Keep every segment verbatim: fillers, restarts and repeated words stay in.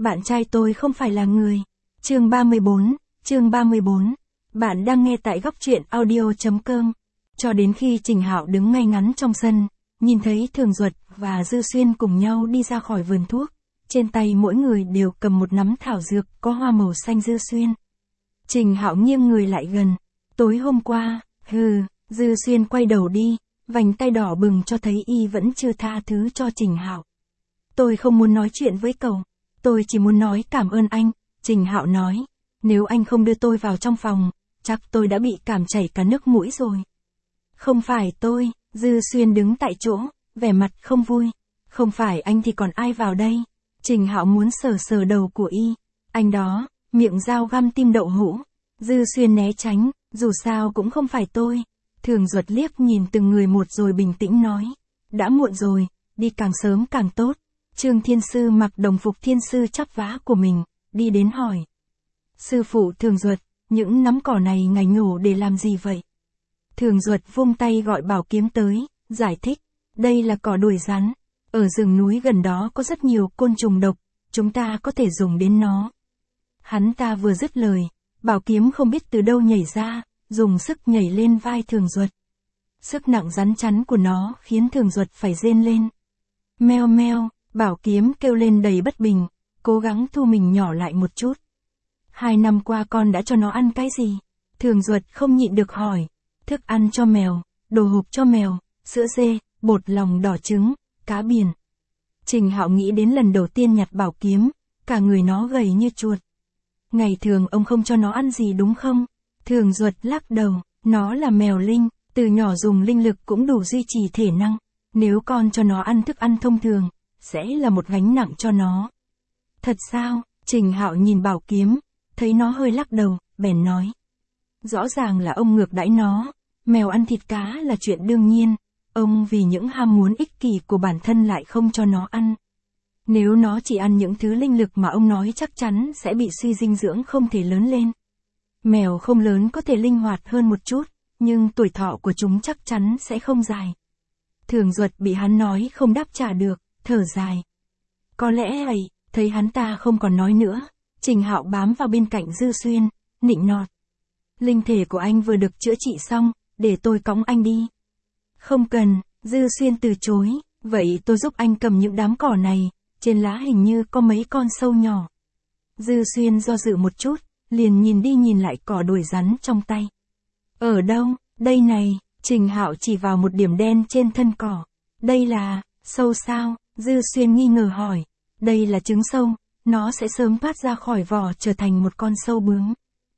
bạn trai tôi không phải là người. Chương ba mươi bốn, chương ba mươi bốn. Bạn đang nghe tại góc truyện audio chấm com. Cho đến khi Trình Hạo đứng ngay ngắn trong sân, nhìn thấy Thường Duật và Dư Xuyên cùng nhau đi ra khỏi vườn thuốc, trên tay mỗi người đều cầm một nắm thảo dược có hoa màu xanh. Dư Xuyên. Trình Hạo nghiêng người lại gần. Tối hôm qua, hừ, Dư Xuyên quay đầu đi, vành tay đỏ bừng cho thấy y vẫn chưa tha thứ cho Trình Hạo. Tôi không muốn nói chuyện với cậu, tôi chỉ muốn nói cảm ơn anh, Trình Hạo nói, nếu anh không đưa tôi vào trong phòng, chắc tôi đã bị cảm chảy cả nước mũi rồi. Không phải tôi, Dư Xuyên đứng tại chỗ, vẻ mặt không vui, không phải anh thì còn ai vào đây. Trình Hạo muốn sờ sờ đầu của y, anh đó, miệng dao găm tim đậu hũ. Dư Xuyên né tránh, dù sao cũng không phải tôi. Thường Duật liếc nhìn từng người một rồi bình tĩnh nói, đã muộn rồi, đi càng sớm càng tốt. Trương Thiên Sư mặc đồng phục thiên sư chắp vá của mình, đi đến hỏi. Sư phụ Thường Duật, những nắm cỏ này ngài nhổ để làm gì vậy? Thường Duật vung tay gọi Bảo Kiếm tới, giải thích, đây là cỏ đuổi rắn. Ở rừng núi gần đó có rất nhiều côn trùng độc, chúng ta có thể dùng đến nó. Hắn ta vừa dứt lời, Bảo Kiếm không biết từ đâu nhảy ra, dùng sức nhảy lên vai Thường Duật. Sức nặng rắn chắn của nó khiến Thường Duật phải rên lên. Meo meo, Bảo Kiếm kêu lên đầy bất bình, cố gắng thu mình nhỏ lại một chút. Hai năm qua con đã cho nó ăn cái gì? Thường Duật không nhịn được hỏi. Thức ăn cho mèo, đồ hộp cho mèo, sữa dê, bột lòng đỏ trứng, cá biển. Trình Hạo nghĩ đến lần đầu tiên nhặt Bảo Kiếm, cả người nó gầy như chuột. Ngày thường ông không cho nó ăn gì đúng không? Thường Duật lắc đầu, nó là mèo linh, từ nhỏ dùng linh lực cũng đủ duy trì thể năng. Nếu con cho nó ăn thức ăn thông thường, sẽ là một gánh nặng cho nó. Thật sao? Trình Hạo nhìn Bảo Kiếm, thấy nó hơi lắc đầu, bèn nói. Rõ ràng là ông ngược đãi nó, mèo ăn thịt cá là chuyện đương nhiên, ông vì những ham muốn ích kỷ của bản thân lại không cho nó ăn. Nếu nó chỉ ăn những thứ linh lực mà ông nói chắc chắn sẽ bị suy dinh dưỡng không thể lớn lên. Mèo không lớn có thể linh hoạt hơn một chút, nhưng tuổi thọ của chúng chắc chắn sẽ không dài. Thường Duật bị hắn nói không đáp trả được, thở dài. Có lẽ ấy, thấy hắn ta không còn nói nữa, Trình Hạo bám vào bên cạnh Dư Xuyên, nịnh nọt. Linh thể của anh vừa được chữa trị xong, để tôi cõng anh đi. Không cần, Dư Xuyên từ chối, vậy tôi giúp anh cầm những đám cỏ này, trên lá hình như có mấy con sâu nhỏ. Dư Xuyên do dự một chút, liền nhìn đi nhìn lại cỏ đuổi rắn trong tay. Ở đâu, đây này, Trình Hạo chỉ vào một điểm đen trên thân cỏ. Đây là, sâu sao? Dư Xuyên nghi ngờ hỏi. Đây là trứng sâu, nó sẽ sớm thoát ra khỏi vỏ trở thành một con sâu bướm.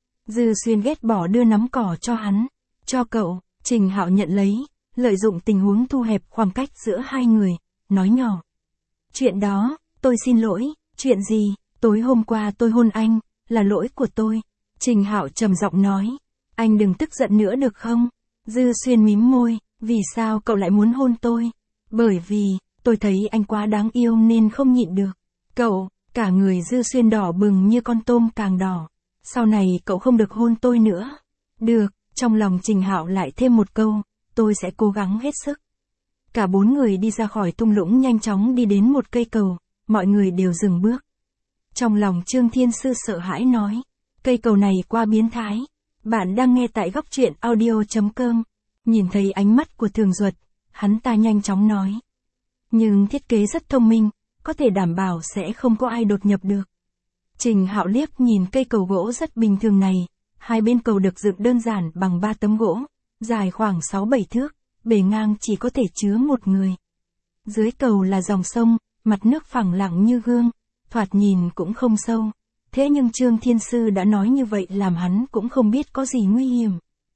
Dư Xuyên ghét bỏ đưa nắm cỏ cho hắn. Cho cậu, Trình Hạo nhận lấy, lợi dụng tình huống thu hẹp khoảng cách giữa hai người, nói nhỏ. Chuyện đó, tôi xin lỗi, chuyện gì, tối hôm qua tôi hôn anh, là lỗi của tôi. Trình Hạo trầm giọng nói, anh đừng tức giận nữa được không? Dư Xuyên mím môi, vì sao cậu lại muốn hôn tôi? Bởi vì, tôi thấy anh quá đáng yêu nên không nhịn được. Cậu, cả người Dư Xuyên đỏ bừng như con tôm càng đỏ. Sau này cậu không được hôn tôi nữa. Được, trong lòng Trình Hạo lại thêm một câu, tôi sẽ cố gắng hết sức. Cả bốn người đi ra khỏi thung lũng nhanh chóng đi đến một cây cầu, mọi người đều dừng bước. Trong lòng Trương Thiên Sư sợ hãi nói, cây cầu này quá biến thái. Bạn đang nghe tại góc truyện audio chấm com. Nhìn thấy ánh mắt của Thường Duật, hắn ta nhanh chóng nói. Nhưng thiết kế rất thông minh, có thể đảm bảo sẽ không có ai đột nhập được. Trình Hạo liếc nhìn cây cầu gỗ rất bình thường này, hai bên cầu được dựng đơn giản bằng ba tấm gỗ, dài khoảng sáu bảy thước, bề ngang chỉ có thể chứa một người. Dưới cầu là dòng sông, mặt nước phẳng lặng như gương, thoạt nhìn cũng không sâu. Thế nhưng Trương Thiên Sư đã nói như vậy làm hắn cũng không biết có gì nguy hiểm.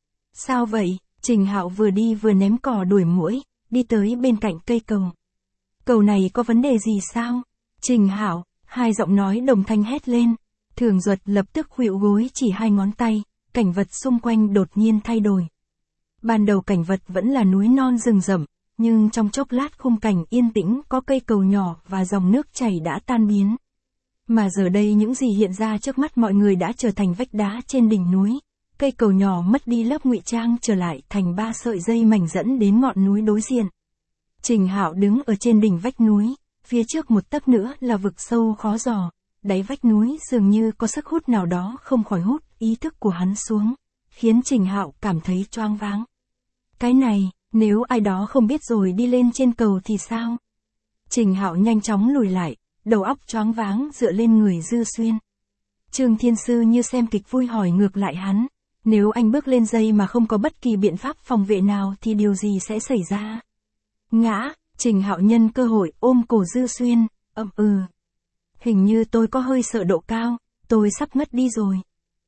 Sao vậy? Trình Hạo vừa đi vừa ném cỏ đuổi muỗi, đi tới bên cạnh cây cầu. Cầu này có vấn đề gì sao? Trình Hạo, hai giọng nói đồng thanh hét lên. Thường Duật lập tức khuỵu gối chỉ hai ngón tay, cảnh vật xung quanh đột nhiên thay đổi. Ban đầu cảnh vật vẫn là núi non rừng rậm, nhưng trong chốc lát khung cảnh yên tĩnh có cây cầu nhỏ và dòng nước chảy đã tan biến. Mà giờ đây những gì hiện ra trước mắt mọi người đã trở thành vách đá trên đỉnh núi. Cây cầu nhỏ mất đi lớp ngụy trang trở lại thành ba sợi dây mảnh dẫn đến ngọn núi đối diện. Trình Hạo đứng ở trên đỉnh vách núi, phía trước một tấc nữa là vực sâu khó dò, đáy vách núi dường như có sức hút nào đó không khỏi hút ý thức của hắn xuống, khiến Trình Hạo cảm thấy choáng váng. Cái này, nếu ai đó không biết rồi đi lên trên cầu thì sao? Trình Hạo nhanh chóng lùi lại, đầu óc choáng váng dựa lên người Dư Xuyên. Trương Thiên Sư như xem kịch vui hỏi ngược lại hắn, nếu anh bước lên dây mà không có bất kỳ biện pháp phòng vệ nào thì điều gì sẽ xảy ra? Ngã, Trình Hạo nhân cơ hội ôm cổ Dư Xuyên, ậm ừ. Hình như tôi có hơi sợ độ cao, tôi sắp ngất đi rồi.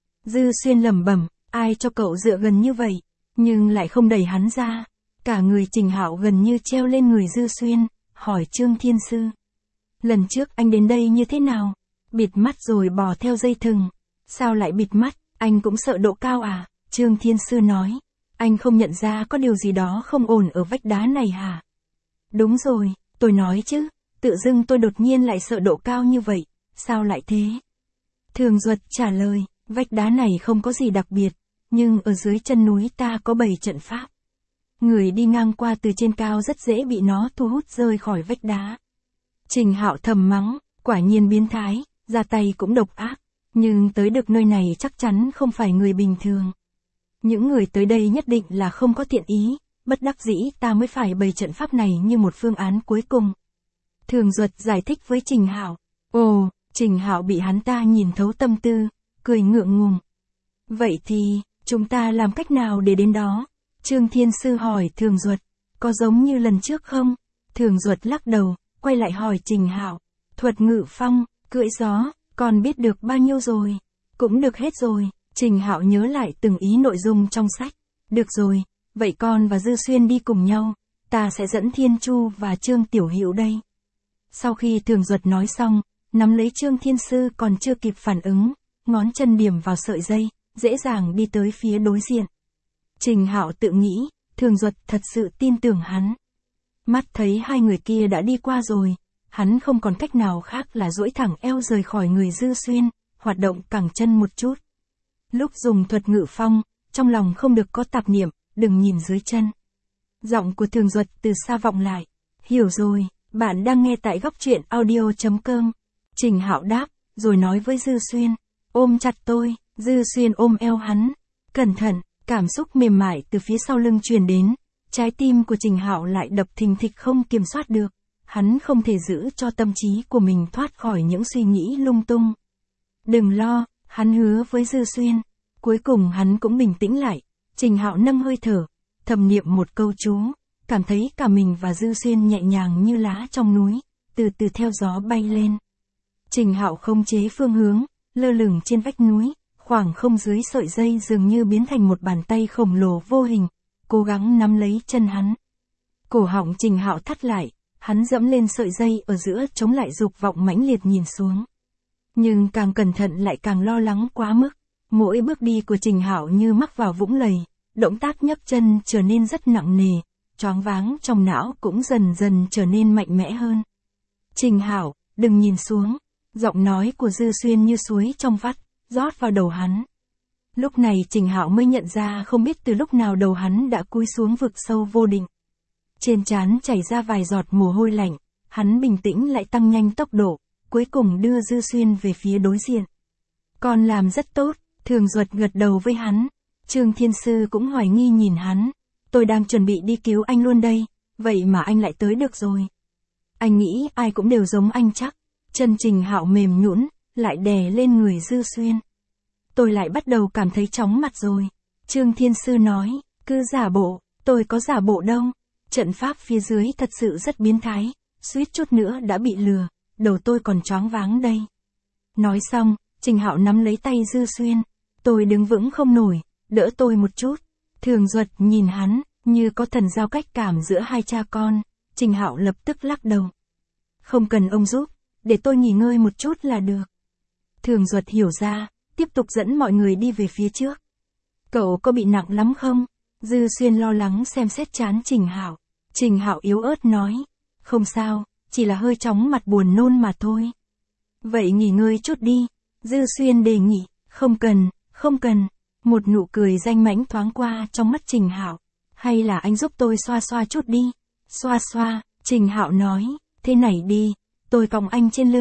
Dư Xuyên lẩm bẩm, ai cho cậu dựa gần như vậy, nhưng lại không đẩy hắn ra. Cả người Trình Hạo gần như treo lên người Dư Xuyên, hỏi Trương Thiên Sư. Lần trước anh đến đây như thế nào? Bịt mắt rồi bò theo dây thừng. Sao lại bịt mắt, anh cũng sợ độ cao à? Trương Thiên Sư nói. Anh không nhận ra có điều gì đó không ổn ở vách đá này hả? Đúng rồi, tôi nói chứ, tự dưng tôi đột nhiên lại sợ độ cao như vậy, sao lại thế? Thường Duật trả lời, vách đá này không có gì đặc biệt, nhưng ở dưới chân núi ta có bảy trận pháp. Người đi ngang qua từ trên cao rất dễ bị nó thu hút rơi khỏi vách đá. Trình Hạo thầm mắng, quả nhiên biến thái, ra tay cũng độc ác, nhưng tới được nơi này chắc chắn không phải người bình thường. Những người tới đây nhất định là không có thiện ý, bất đắc dĩ ta mới phải bày trận pháp này như một phương án cuối cùng. Thường Duật giải thích với Trình Hạo. Ồ, Trình Hạo bị hắn ta nhìn thấu tâm tư, cười ngượng ngùng. Vậy thì, chúng ta làm cách nào để đến đó? Trương Thiên Sư hỏi Thường Duật, có giống như lần trước không? Thường Duật lắc đầu, quay lại hỏi Trình Hạo, thuật ngự phong, cưỡi gió, con biết được bao nhiêu rồi? Cũng được hết rồi. Trình Hạo nhớ lại từng ý nội dung trong sách. Được rồi, vậy con và Dư Xuyên đi cùng nhau, ta sẽ dẫn Thiên Chu và Trương Tiểu Hữu đây. Sau khi Thường Duật nói xong, nắm lấy Trương Thiên Sư còn chưa kịp phản ứng, ngón chân điểm vào sợi dây, dễ dàng đi tới phía đối diện. Trình Hạo tự nghĩ, Thường Duật thật sự tin tưởng hắn. Mắt thấy hai người kia đã đi qua rồi, hắn không còn cách nào khác là duỗi thẳng eo rời khỏi người Dư Xuyên, hoạt động cẳng chân một chút. Lúc dùng thuật ngự phong, trong lòng không được có tạp niệm, đừng nhìn dưới chân. Giọng của Thường Duật từ xa vọng lại. Hiểu rồi, bạn đang nghe tại góc truyện audio chấm com. Trình Hạo đáp, rồi nói với Dư Xuyên, ôm chặt tôi. Dư Xuyên ôm eo hắn. Cẩn thận, cảm xúc mềm mại từ phía sau lưng truyền đến. Trái tim của Trình Hạo lại đập thình thịch không kiểm soát được. Hắn không thể giữ cho tâm trí của mình thoát khỏi những suy nghĩ lung tung. Đừng lo, hắn hứa với Dư Xuyên. Cuối cùng hắn cũng bình tĩnh lại. Trình Hạo nâng hơi thở, thầm niệm một câu chú, cảm thấy cả mình và Dư Xuyên nhẹ nhàng như lá trong núi, từ từ theo gió bay lên. Trình Hạo không chế phương hướng, lơ lửng trên vách núi, khoảng không dưới sợi dây dường như biến thành một bàn tay khổng lồ vô hình, cố gắng nắm lấy chân hắn. Cổ họng Trình Hạo thắt lại, hắn dẫm lên sợi dây ở giữa chống lại dục vọng mãnh liệt nhìn xuống. Nhưng càng cẩn thận lại càng lo lắng quá mức. Mỗi bước đi của Trình Hạo như mắc vào vũng lầy, động tác nhấc chân trở nên rất nặng nề, choáng váng trong não cũng dần dần trở nên mạnh mẽ hơn. Trình Hạo, đừng nhìn xuống, giọng nói của Dư Xuyên như suối trong vắt, rót vào đầu hắn. Lúc này Trình Hạo mới nhận ra không biết từ lúc nào đầu hắn đã cúi xuống vực sâu vô định. Trên trán chảy ra vài giọt mồ hôi lạnh, hắn bình tĩnh lại tăng nhanh tốc độ, cuối cùng đưa Dư Xuyên về phía đối diện. Con làm rất tốt. Thường Duật gật đầu với hắn. Trương Thiên Sư cũng hoài nghi nhìn hắn. Tôi đang chuẩn bị đi cứu anh luôn đây, vậy mà anh lại tới được rồi. Anh nghĩ ai cũng đều giống anh chắc. Chân Trình Hạo mềm nhũn, lại đè lên người Dư Xuyên. Tôi lại bắt đầu cảm thấy chóng mặt rồi. Trương Thiên Sư nói, cứ giả bộ, tôi có giả bộ đâu. Trận pháp phía dưới thật sự rất biến thái, suýt chút nữa đã bị lừa, đầu tôi còn choáng váng đây. Nói xong, Trình Hạo nắm lấy tay Dư Xuyên. Tôi đứng vững không nổi, đỡ tôi một chút. Thường Duật nhìn hắn, như có thần giao cách cảm giữa hai cha con. Trình Hạo lập tức lắc đầu. Không cần ông giúp, để tôi nghỉ ngơi một chút là được. Thường Duật hiểu ra, tiếp tục dẫn mọi người đi về phía trước. Cậu có bị nặng lắm không? Dư Xuyên lo lắng xem xét trán Trình Hạo. Trình Hạo yếu ớt nói, không sao, chỉ là hơi chóng mặt buồn nôn mà thôi. Vậy nghỉ ngơi chút đi. Dư Xuyên đề nghị, không cần, không cần. Một nụ cười danh mãnh thoáng qua trong mắt Trình Hạo. Hay là anh giúp tôi xoa xoa chút đi. Xoa xoa, Trình Hạo nói, thế này đi, tôi còng anh trên lưng,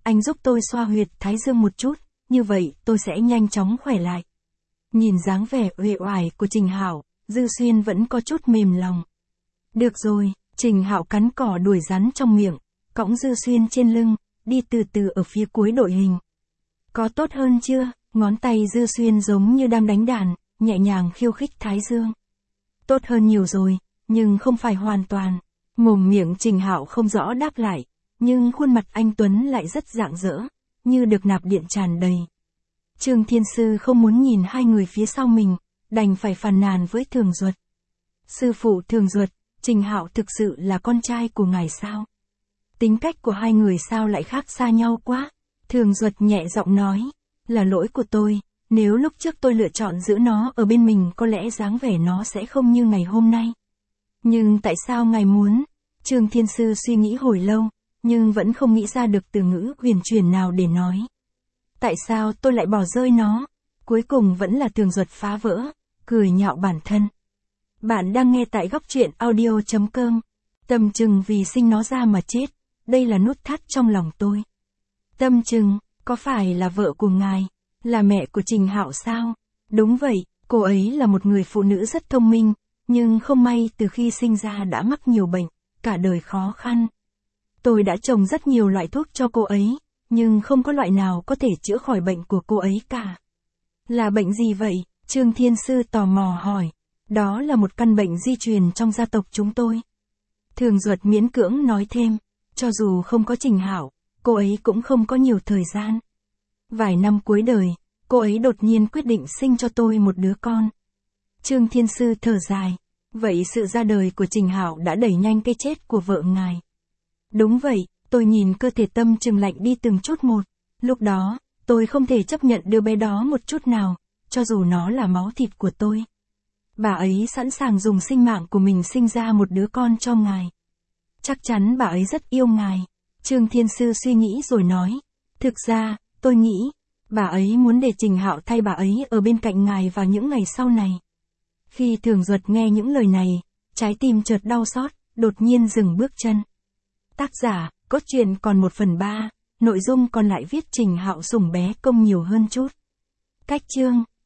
anh giúp tôi xoa huyệt thái dương một chút, như vậy tôi sẽ nhanh chóng khỏe lại. Nhìn dáng vẻ uể oải của Trình Hạo, Dư Xuyên vẫn có chút mềm lòng. Được rồi, Trình Hạo cắn cỏ đuổi rắn trong miệng, cõng Dư Xuyên trên lưng, đi từ từ ở phía cuối đội hình. Có tốt hơn chưa? Ngón tay Dư Xuyên giống như đang đánh đàn, nhẹ nhàng khiêu khích thái dương. Tốt hơn nhiều rồi, nhưng không phải hoàn toàn. Mồm miệng Trình Hạo không rõ đáp lại, nhưng khuôn mặt anh Tuấn lại rất rạng rỡ, như được nạp điện tràn đầy. Trương Thiên Sư không muốn nhìn hai người phía sau mình, đành phải phàn nàn với Thường Duật. Sư phụ Thường Duật, Trình Hạo thực sự là con trai của ngài sao? Tính cách của hai người sao lại khác xa nhau quá? Thường Duật nhẹ giọng nói, là lỗi của tôi, nếu lúc trước tôi lựa chọn giữ nó ở bên mình có lẽ dáng vẻ nó sẽ không như ngày hôm nay. Nhưng tại sao ngài muốn? Trương Thiên Sư suy nghĩ hồi lâu, nhưng vẫn không nghĩ ra được từ ngữ huyền chuyển nào để nói. Tại sao tôi lại bỏ rơi nó? Cuối cùng vẫn là Thường Duật phá vỡ, cười nhạo bản thân. Bạn đang nghe tại góc truyện audio chấm com. Tâm Trừng vì sinh nó ra mà chết, đây là nút thắt trong lòng tôi. Tâm Trừng, có phải là vợ của ngài, là mẹ của Trình Hạo sao? Đúng vậy, cô ấy là một người phụ nữ rất thông minh, nhưng không may từ khi sinh ra đã mắc nhiều bệnh, cả đời khó khăn. Tôi đã trồng rất nhiều loại thuốc cho cô ấy, nhưng không có loại nào có thể chữa khỏi bệnh của cô ấy cả. Là bệnh gì vậy? Trương Thiên Sư tò mò hỏi. Đó là một căn bệnh di truyền trong gia tộc chúng tôi. Thường Duật miễn cưỡng nói thêm, cho dù không có Trình Hạo, cô ấy cũng không có nhiều thời gian. Vài năm cuối đời, cô ấy đột nhiên quyết định sinh cho tôi một đứa con. Trương Thiên Sư thở dài, vậy sự ra đời của Trình Hạo đã đẩy nhanh cái chết của vợ ngài. Đúng vậy, tôi nhìn cơ thể Tâm Trừng lạnh đi từng chút một, lúc đó, tôi không thể chấp nhận đứa bé đó một chút nào, cho dù nó là máu thịt của tôi. Bà ấy sẵn sàng dùng sinh mạng của mình sinh ra một đứa con cho ngài. Chắc chắn bà ấy rất yêu ngài. Trương Thiên Sư suy nghĩ rồi nói, thực ra, tôi nghĩ, bà ấy muốn để Trình Hạo thay bà ấy ở bên cạnh ngài vào những ngày sau này. Khi Thường Duật nghe những lời này, trái tim chợt đau xót, đột nhiên dừng bước chân. Tác giả, cốt truyện còn một phần ba, nội dung còn lại viết Trình Hạo sủng bé công nhiều hơn chút. Cách chương